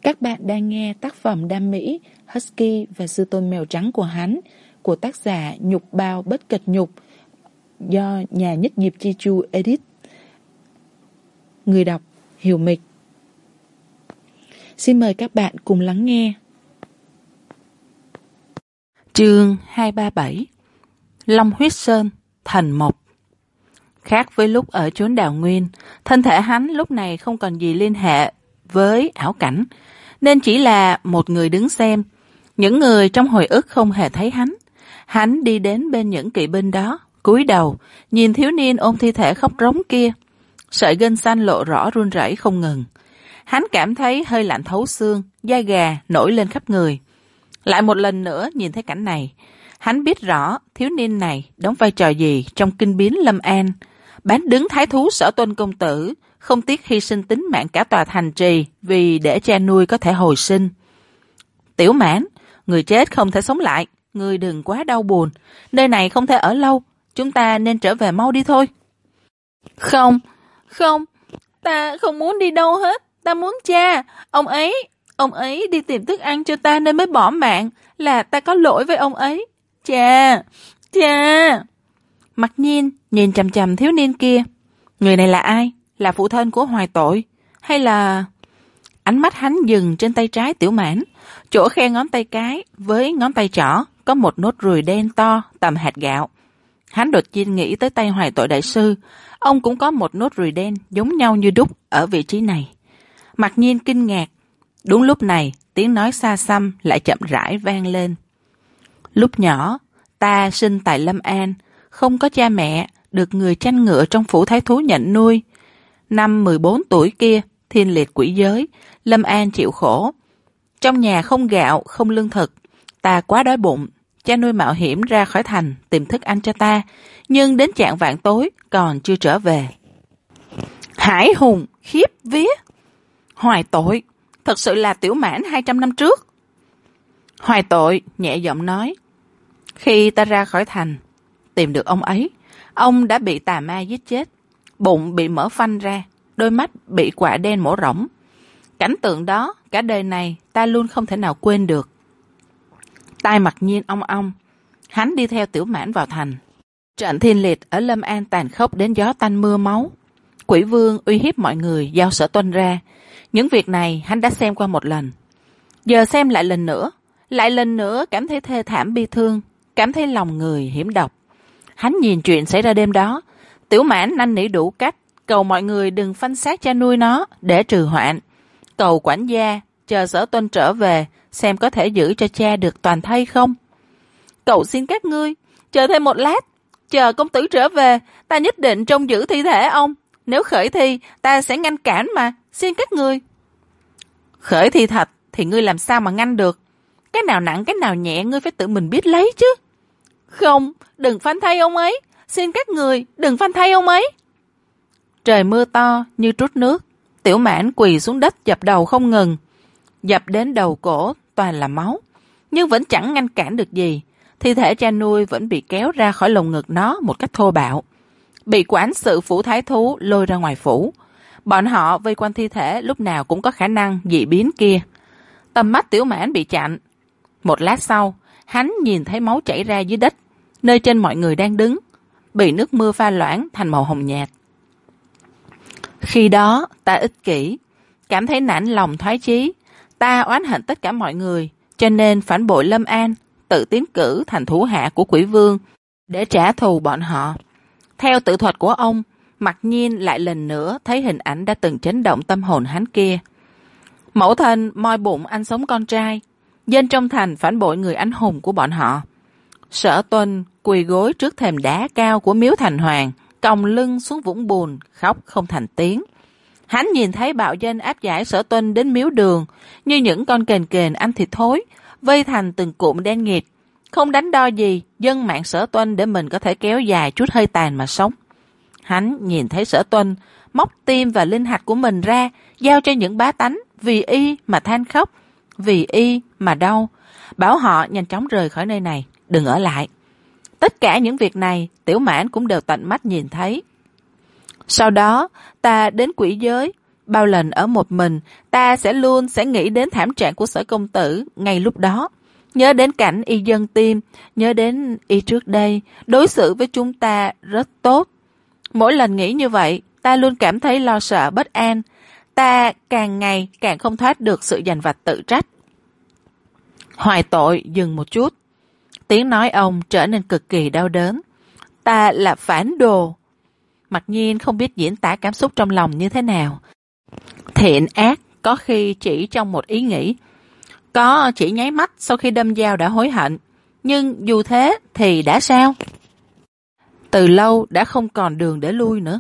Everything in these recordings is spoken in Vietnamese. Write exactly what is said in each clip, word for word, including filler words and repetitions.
Các bạn đang nghe tác phẩm Đam Mỹ, Husky và Sư Tôn Mèo Trắng của hắn của tác giả Nhục Bao Bất Kịch Nhục do nhà Nhất Diệp Chi Chu edit. Người đọc Hiểu Mịch. Xin mời các bạn cùng lắng nghe. Chương hai ba bảy. Long Huyết Sơn, Thành Mộc. Khác với lúc ở chốn Đào Nguyên, thân thể hắn lúc này không còn gì liên hệ với ảo cảnh, nên chỉ là một người đứng xem. Những người trong hồi ức không hề thấy hắn. Hắn đi đến bên những kỵ binh đó, cúi đầu, nhìn thiếu niên ôm thi thể khóc rống kia. Sợi gân xanh lộ rõ run rẩy không ngừng. Hắn cảm thấy hơi lạnh thấu xương, da gà nổi lên khắp người. Lại một lần nữa nhìn thấy cảnh này, hắn biết rõ thiếu niên này đóng vai trò gì trong kinh biến Lâm An. Bán đứng thái thú Sở Tuân công tử, không tiếc hy sinh tính mạng cả tòa thành trì vì để cha nuôi có thể hồi sinh. Tiểu Mãn, người chết không thể sống lại, người đừng quá đau buồn, nơi này không thể ở lâu, chúng ta nên trở về mau đi thôi. Không, không, ta không muốn đi đâu hết, ta muốn cha, ông ấy, ông ấy đi tìm thức ăn cho ta nên mới bỏ mạng, là ta có lỗi với ông ấy. Cha, cha. Mặc Nhiên nhìn chằm chằm thiếu niên kia. Người này là ai? Là phụ thân của Hoài Tội? Hay là... Ánh mắt hắn dừng trên tay trái Tiểu Mãn. Chỗ khe ngón tay cái với ngón tay trỏ có một nốt ruồi đen to tầm hạt gạo. Hắn đột nhiên nghĩ tới tay Hoài Tội đại sư. Ông cũng có một nốt ruồi đen giống nhau như đúc ở vị trí này. Mặc Nhiên kinh ngạc. Đúng lúc này, tiếng nói xa xăm lại chậm rãi vang lên. Lúc nhỏ, ta sinh tại Lâm An, không có cha mẹ, được người chăn ngựa trong phủ thái thú nhận nuôi. Năm mười bốn tuổi kia, thiên liệt quỷ giới, Lâm An chịu khổ. Trong nhà không gạo, không lương thực, ta quá đói bụng. Cha nuôi mạo hiểm ra khỏi thành tìm thức ăn cho ta, nhưng đến chạng vạng tối còn chưa trở về. Hải hùng, khiếp vía. Hoài Tội, thật sự là Tiểu Mãn hai trăm năm trước. Hoài Tội nhẹ giọng nói, khi ta ra khỏi thành, tìm được ông ấy, ông đã bị tà ma giết chết, bụng bị mở phanh ra, đôi mắt bị quạ đen mổ rỗng. Cảnh tượng đó, cả đời này ta luôn không thể nào quên được. Tai Mặc Nhiên ong ong, hắn đi theo Tiểu Mãn vào thành. Trận thiên liệt ở Lâm An tàn khốc đến gió tanh mưa máu. Quỷ vương uy hiếp mọi người giao Sở Tuân ra. Những việc này hắn đã xem qua một lần. Giờ xem lại lần nữa, lại lần nữa cảm thấy thê thảm bi thương, cảm thấy lòng người hiểm độc. Hắn nhìn chuyện xảy ra đêm đó, Tiểu Mãn năn nỉ đủ cách, cầu mọi người đừng phanh xác cha nuôi nó để trừ hoạn. Cầu quản gia, chờ Sở Tuân trở về, xem có thể giữ cho cha được toàn thây không. Cầu xin các ngươi, chờ thêm một lát, chờ công tử trở về, ta nhất định trông giữ thi thể ông. Nếu khởi thi, ta sẽ ngăn cản mà, xin các ngươi. Khởi thi thật, thì ngươi làm sao mà ngăn được? Cái nào nặng, cái nào nhẹ, ngươi phải tự mình biết lấy chứ. Không, đừng phanh thay ông ấy, xin các người, đừng phanh thay ông ấy. Trời mưa to như trút nước, Tiểu Mãn quỳ xuống đất dập đầu không ngừng. Dập đến đầu cổ toàn là máu, nhưng vẫn chẳng ngăn cản được gì. Thi thể cha nuôi vẫn bị kéo ra khỏi lồng ngực nó một cách thô bạo. Bị quản sự phủ thái thú lôi ra ngoài phủ. Bọn họ vây quanh thi thể lúc nào cũng có khả năng dị biến kia. Tầm mắt Tiểu Mãn bị chặn. Một lát sau, hắn nhìn thấy máu chảy ra dưới đất, nơi trên mọi người đang đứng, bị nước mưa pha loãng thành màu hồng nhạt. Khi đó, ta ích kỷ, cảm thấy nản lòng thoái chí. Ta oán hận tất cả mọi người, cho nên phản bội Lâm An, tự tiến cử thành thủ hạ của Quỷ Vương để trả thù bọn họ. Theo tự thuật của ông, Mặc Nhiên lại lần nữa thấy hình ảnh đã từng chấn động tâm hồn hắn kia. Mẫu thân moi bụng anh sống con trai, dân trong thành phản bội người anh hùng của bọn họ. Sở Tuân quỳ gối trước thềm đá cao của miếu thành hoàng, còng lưng xuống vũng bùn, khóc không thành tiếng. Hắn nhìn thấy bạo dân áp giải Sở Tuân đến miếu đường, như những con kền kền ăn thịt thối, vây thành từng cụm đen nghịt, không đánh đo gì, dâng mạng Sở Tuân để mình có thể kéo dài chút hơi tàn mà sống. Hắn nhìn thấy Sở Tuân móc tim và linh hạch của mình ra, giao cho những bá tánh, vì y mà than khóc, vì y mà đau, bảo họ nhanh chóng rời khỏi nơi này, đừng ở lại. Tất cả những việc này, Tiểu Mãn cũng đều tận mắt nhìn thấy. Sau đó, ta đến quỷ giới, Bao lần ở một mình, ta sẽ luôn sẽ nghĩ đến thảm trạng của Sở công tử ngay lúc đó. Nhớ đến cảnh y dâng tim, nhớ đến y trước đây, đối xử với chúng ta rất tốt. Mỗi lần nghĩ như vậy, ta luôn cảm thấy lo sợ bất an. Ta càng ngày càng không thoát được sự dằn vặt tự trách. Hoài Tội dừng một chút. Tiếng nói ông trở nên cực kỳ đau đớn. Ta là phản đồ. Mặc nhiên không biết diễn tả cảm xúc trong lòng như thế nào. Thiện ác có khi chỉ trong một ý nghĩ. Có chỉ nháy mắt sau khi đâm dao đã hối hận. Nhưng dù thế thì đã sao? Từ lâu đã không còn đường để lui nữa.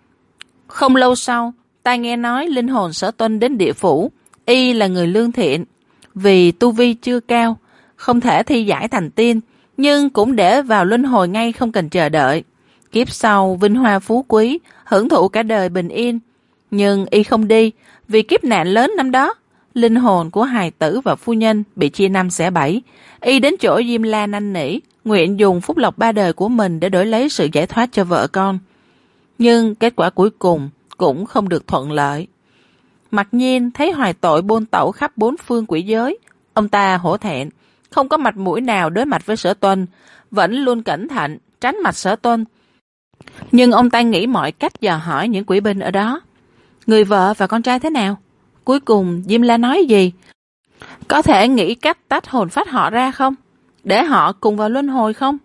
Không lâu sau, ta nghe nói linh hồn Sở Tuân đến địa phủ. Y là người lương thiện. Vì tu vi chưa cao, không thể thi giải thành tiên, nhưng cũng để vào luân hồi ngay không cần chờ đợi. Kiếp sau vinh hoa phú quý, hưởng thụ cả đời bình yên. Nhưng y không đi, vì kiếp nạn lớn năm đó, linh hồn của hài tử và phu nhân bị chia năm xẻ bảy. Y đến chỗ Diêm La năn nỉ, nguyện dùng phúc lộc ba đời của mình để đổi lấy sự giải thoát cho vợ con. Nhưng kết quả cuối cùng cũng không được thuận lợi. Mặc nhiên thấy Hoài Tội bôn tẩu khắp bốn phương quỷ giới. Ông ta hổ thẹn, không có mặt mũi nào đối mặt với Sở Tuân, vẫn luôn cẩn thận, tránh mặt Sở Tuân. Nhưng ông ta nghĩ mọi cách dò hỏi những quỷ binh ở đó. Người vợ và con trai thế nào? Cuối cùng Diêm La nói gì? Có thể nghĩ cách tách hồn phách họ ra không? Để họ cùng vào luân hồi không?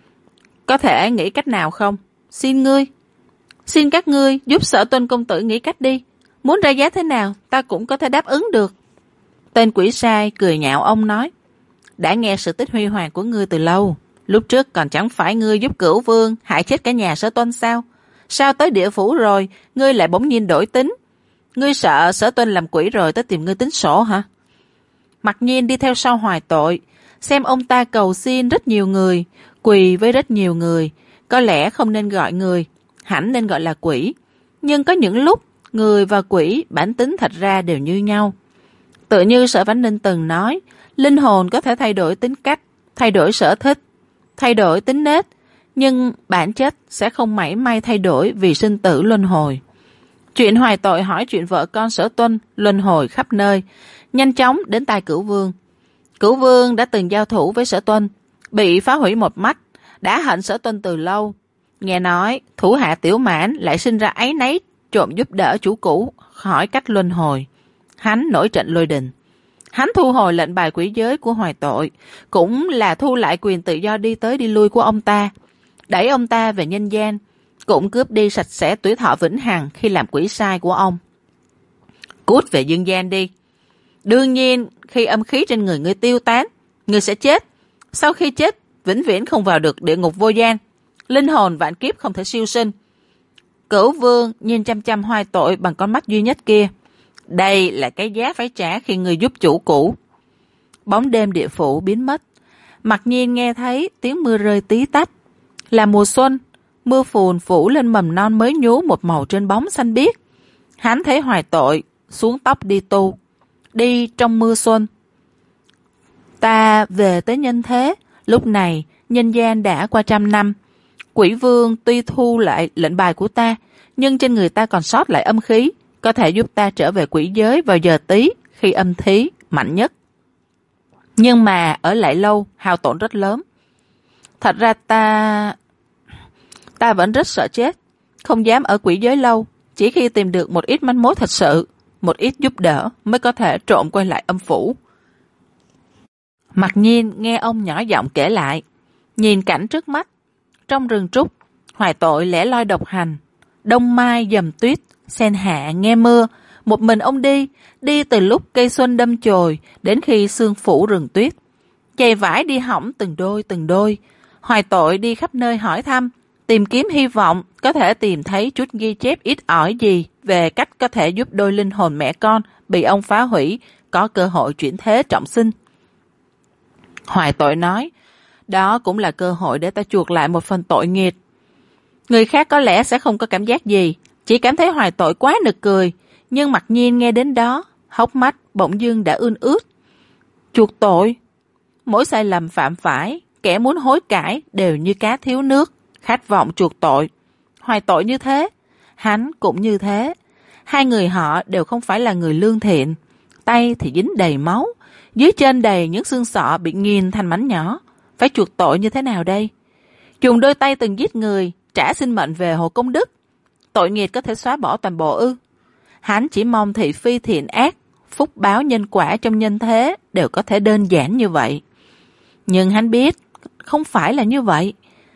Có thể nghĩ cách nào không? Xin ngươi. Xin các ngươi giúp Sở Tuân công tử nghĩ cách đi. Muốn ra giá thế nào, ta cũng có thể đáp ứng được. Tên quỷ sai cười nhạo ông nói. Đã nghe sự tích huy hoàng của ngươi từ lâu. Lúc trước còn chẳng phải ngươi giúp Cửu Vương hại chết cả nhà Sở Tuân sao? Sao tới địa phủ rồi, ngươi lại bỗng nhiên đổi tính? Ngươi sợ Sở Tuân làm quỷ rồi tới tìm ngươi tính sổ hả? Mặc nhiên đi theo sau Hoài Tội, xem ông ta cầu xin rất nhiều người, quỳ với rất nhiều người. Có lẽ không nên gọi người, hẳn nên gọi là quỷ. Nhưng có những lúc, người và quỷ bản tính thật ra đều như nhau. Tự như Sở Vãn Ninh từng nói, linh hồn có thể thay đổi tính cách, thay đổi sở thích, thay đổi tính nết, nhưng bản chất sẽ không mảy may thay đổi vì sinh tử luân hồi. Chuyện Hoài Tội hỏi chuyện vợ con Sở Tuân luân hồi khắp nơi, nhanh chóng đến tai Cửu Vương. Cửu Vương đã từng giao thủ với Sở Tuân, bị phá hủy một mắt, đã hận Sở Tuân từ lâu. Nghe nói thủ hạ Tiểu Mãn lại sinh ra áy náy trộm giúp đỡ chủ cũ hỏi cách luân hồi. Hắn nổi trận lôi đình. Hắn thu hồi lệnh bài quỷ giới của Hoài Tội, cũng là thu lại quyền tự do đi tới đi lui của ông ta, đẩy ông ta về nhân gian, cũng cướp đi sạch sẽ tuổi thọ vĩnh hằng khi làm quỷ sai của ông. Cút về dương gian đi. Đương nhiên, khi âm khí trên người ngươi tiêu tán, ngươi sẽ chết. Sau khi chết, vĩnh viễn không vào được địa ngục vô gian. Linh hồn vạn kiếp không thể siêu sinh. Cửu Vương nhìn chăm chăm Hoài Tội bằng con mắt duy nhất kia. Đây là cái giá phải trả khi người giúp chủ cũ. Bóng đêm địa phủ biến mất. Mặc nhiên nghe thấy tiếng mưa rơi tí tách. Là mùa xuân, mưa phùn phủ lên mầm non mới nhú một màu trên bóng xanh biếc. Hắn thấy Hoài Tội xuống tóc đi tu, đi trong mưa xuân. Ta về tới nhân thế, lúc này nhân gian đã qua trăm năm. Quỷ Vương tuy thu lại lệnh bài của ta, nhưng trên người ta còn sót lại âm khí, có thể giúp ta trở về quỷ giới vào giờ tí khi âm khí mạnh nhất. Nhưng mà ở lại lâu, hao tổn rất lớn. Thật ra ta... Ta vẫn rất sợ chết, không dám ở quỷ giới lâu, chỉ khi tìm được một ít manh mối thật sự, một ít giúp đỡ mới có thể trộm quay lại âm phủ. Mặc nhiên nghe ông nhỏ giọng kể lại, nhìn cảnh trước mắt. Trong rừng trúc, Hoài Tội lẻ loi độc hành, đông mai dầm tuyết, sen hạ nghe mưa, một mình ông đi, đi từ lúc cây xuân đâm chồi đến khi sương phủ rừng tuyết. Giày vải đi hỏng từng đôi từng đôi. Hoài Tội đi khắp nơi hỏi thăm, tìm kiếm hy vọng có thể tìm thấy chút ghi chép ít ỏi gì về cách có thể giúp đôi linh hồn mẹ con bị ông phá hủy có cơ hội chuyển thế trọng sinh. Hoài Tội nói, đó cũng là cơ hội để ta chuộc lại một phần tội nghiệp. Người khác có lẽ sẽ không có cảm giác gì, chỉ cảm thấy Hoài Tội quá nực cười, nhưng Mặc Nhiên nghe đến đó, hốc mắt bỗng dưng đã ươn ướt. Chuộc tội? Mỗi sai lầm phạm phải, kẻ muốn hối cải đều như cá thiếu nước, khát vọng chuộc tội. Hoài Tội như thế, hắn cũng như thế. Hai người họ đều không phải là người lương thiện. Tay thì dính đầy máu, dưới chân đầy những xương sọ bị nghiền thành mảnh nhỏ. Phải chuộc tội như thế nào đây? Dùng đôi tay từng giết người, trả sinh mệnh về Hồ Công Đức. Tội nghiệp có thể xóa bỏ toàn bộ ư? Hắn chỉ mong thị phi thiện ác, phúc báo nhân quả trong nhân thế đều có thể đơn giản như vậy. Nhưng hắn biết, không phải là như vậy.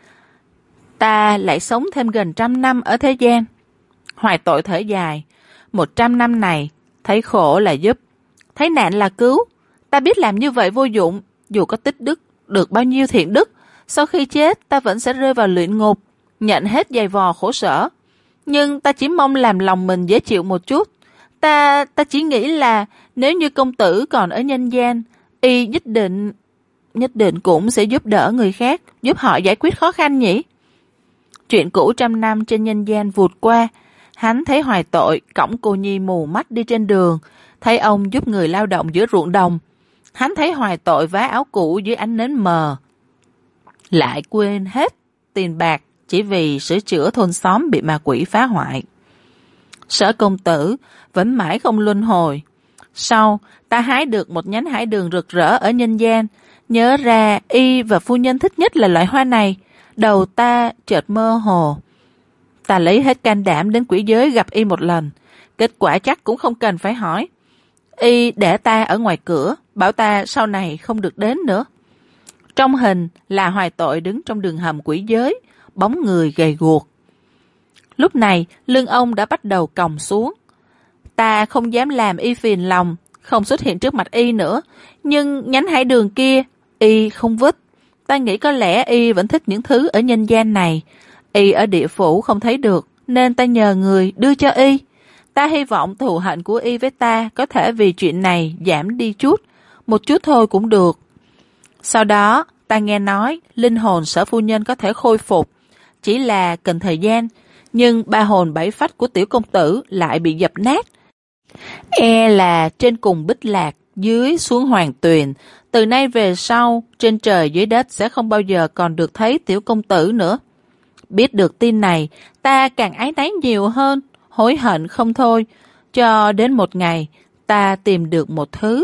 Ta lại sống thêm gần trăm năm ở thế gian. Hoài tội thở dài. Một trăm năm này, thấy khổ là giúp, thấy nạn là cứu. Ta biết làm như vậy vô dụng, dù có tích đức, được bao nhiêu thiện đức. Sau khi chết, ta vẫn sẽ rơi vào luyện ngục, nhận hết dày vò khổ sở. Nhưng ta chỉ mong làm lòng mình dễ chịu một chút. Ta ta chỉ nghĩ là nếu như công tử còn ở nhân gian, y nhất định nhất định cũng sẽ giúp đỡ người khác, giúp họ giải quyết khó khăn nhỉ. Chuyện cũ trăm năm trên nhân gian vụt qua. Hắn thấy Hoài Tội cõng cô nhi mù mắt đi trên đường, thấy ông giúp người lao động giữa ruộng đồng. Hắn thấy Hoài Tội vá áo cũ dưới ánh nến mờ, lại quên hết tiền bạc chỉ vì sửa chữa thôn xóm bị ma quỷ phá hoại. Sở công tử vẫn mãi không luân hồi. Sau, ta hái được một nhánh hải đường rực rỡ ở nhân gian, nhớ ra y và phu nhân thích nhất là loại hoa này. Đầu ta chợt mơ hồ. Ta lấy hết can đảm đến quỷ giới gặp y một lần. Kết quả chắc cũng không cần phải hỏi. Y để ta ở ngoài cửa, bảo ta sau này không được đến nữa. Trong hình là Hoài Tội đứng trong đường hầm quỷ giới, bóng người gầy guộc. Lúc này, lưng ông đã bắt đầu còng xuống. Ta không dám làm y phiền lòng, không xuất hiện trước mặt y nữa. Nhưng nhánh hải đường kia, y không vứt. Ta nghĩ có lẽ y vẫn thích những thứ ở nhân gian này. Y ở địa phủ không thấy được, nên ta nhờ người đưa cho y. Ta hy vọng thù hận của y với ta có thể vì chuyện này giảm đi chút, một chút thôi cũng được. Sau đó, ta nghe nói linh hồn Sở phu nhân có thể khôi phục, chỉ là cần thời gian, nhưng ba hồn bảy phách của tiểu công tử lại bị dập nát. E là trên cùng Bích Lạc, dưới xuống Hoàng Tuyền, từ nay về sau, trên trời dưới đất sẽ không bao giờ còn được thấy tiểu công tử nữa. Biết được tin này, ta càng áy náy nhiều hơn, hối hận không thôi, cho đến một ngày, ta tìm được một thứ.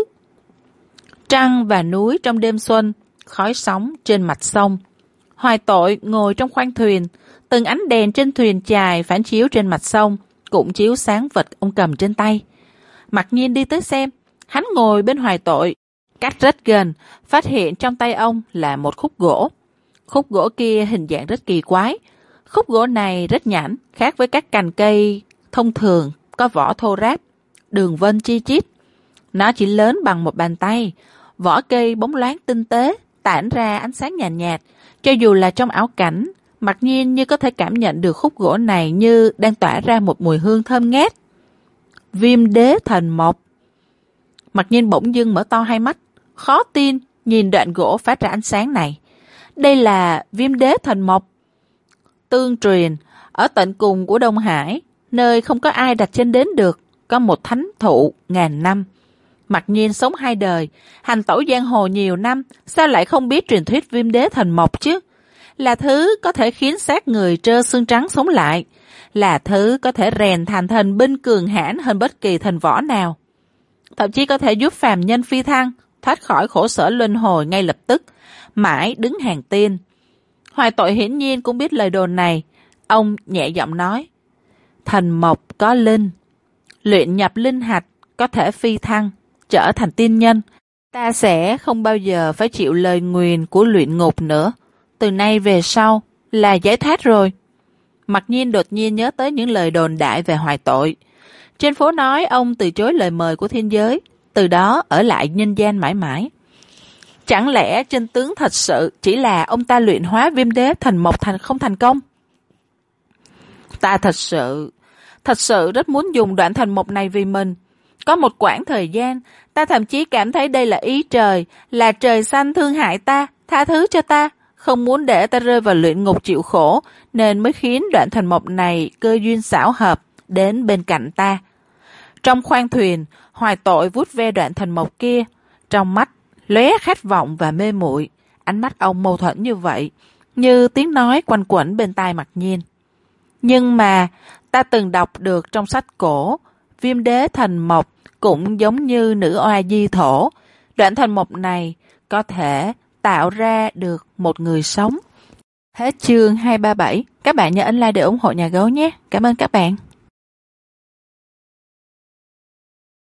Trăng và núi trong đêm xuân, khói sóng trên mặt sông. Hoài Tội ngồi trong khoang thuyền, từng ánh đèn trên thuyền chài phản chiếu trên mặt sông, cũng chiếu sáng vật ông cầm trên tay. Mặc Nhiên đi tới xem, hắn ngồi bên Hoài Tội, cách rất gần, phát hiện trong tay ông là một khúc gỗ. Khúc gỗ kia hình dạng rất kỳ quái. Khúc gỗ này rất nhẵn, khác với các cành cây thông thường, có vỏ thô ráp, đường vân chi chít. Nó chỉ lớn bằng một bàn tay, vỏ cây bóng loáng tinh tế, tản ra ánh sáng nhàn nhạt, nhạt. Cho dù là trong ảo cảnh, Mặc Nhiên như có thể cảm nhận được khúc gỗ này như đang tỏa ra một mùi hương thơm ngát. Viêm đế thần mộc. Mặc Nhiên bỗng dưng mở to hai mắt, khó tin nhìn đoạn gỗ phát ra ánh sáng này. Đây là viêm đế thần mộc. Tương truyền, ở tận cùng của Đông Hải, nơi không có ai đặt chân đến được, có một thánh thụ ngàn năm. Mặc Nhiên sống hai đời, hành tẩu giang hồ nhiều năm, sao lại không biết truyền thuyết viêm đế thần mộc chứ? Là thứ có thể khiến xác người trơ xương trắng sống lại, là thứ có thể rèn thành thần binh cường hãn hơn bất kỳ thần võ nào. Thậm chí có thể giúp phàm nhân phi thăng, thoát khỏi khổ sở luân hồi ngay lập tức, mãi đứng hàng tiên. Hoài Tội hiển nhiên cũng biết lời đồn này. Ông nhẹ giọng nói, thần mộc có linh, luyện nhập linh hạch có thể phi thăng, trở thành tiên nhân. Ta sẽ không bao giờ phải chịu lời nguyền của luyện ngục nữa. Từ nay về sau là giải thoát rồi. Mặc Nhiên đột nhiên nhớ tới những lời đồn đại về Hoài Tội. Trên phố nói ông từ chối lời mời của thiên giới, từ đó ở lại nhân gian mãi mãi. Chẳng lẽ chân tướng thật sự chỉ là ông ta luyện hóa viêm đế thần mộc thành không thành công? Ta thật sự, thật sự rất muốn dùng đoạn thần mộc này vì mình. Có một quãng thời gian, ta thậm chí cảm thấy đây là ý trời, là trời xanh thương hại ta, tha thứ cho ta, không muốn để ta rơi vào luyện ngục chịu khổ, nên mới khiến đoạn thần mộc này cơ duyên xảo hợp đến bên cạnh ta. Trong khoang thuyền, Hoài Tội vuốt ve đoạn thần mộc kia, trong mắt lóe khát vọng và mê muội. Ánh mắt ông mâu thuẫn như vậy, như tiếng nói quanh quẩn bên tai Mặc Nhiên. Nhưng mà ta từng đọc được trong sách cổ, viêm đế thành mộc cũng giống như nữ oa di thổ. Đoạn thành mộc này có thể tạo ra được một người sống. Hết chương hai ba bảy. Các bạn nhớ ấn like để ủng hộ nhà gấu nhé. Cảm ơn các bạn.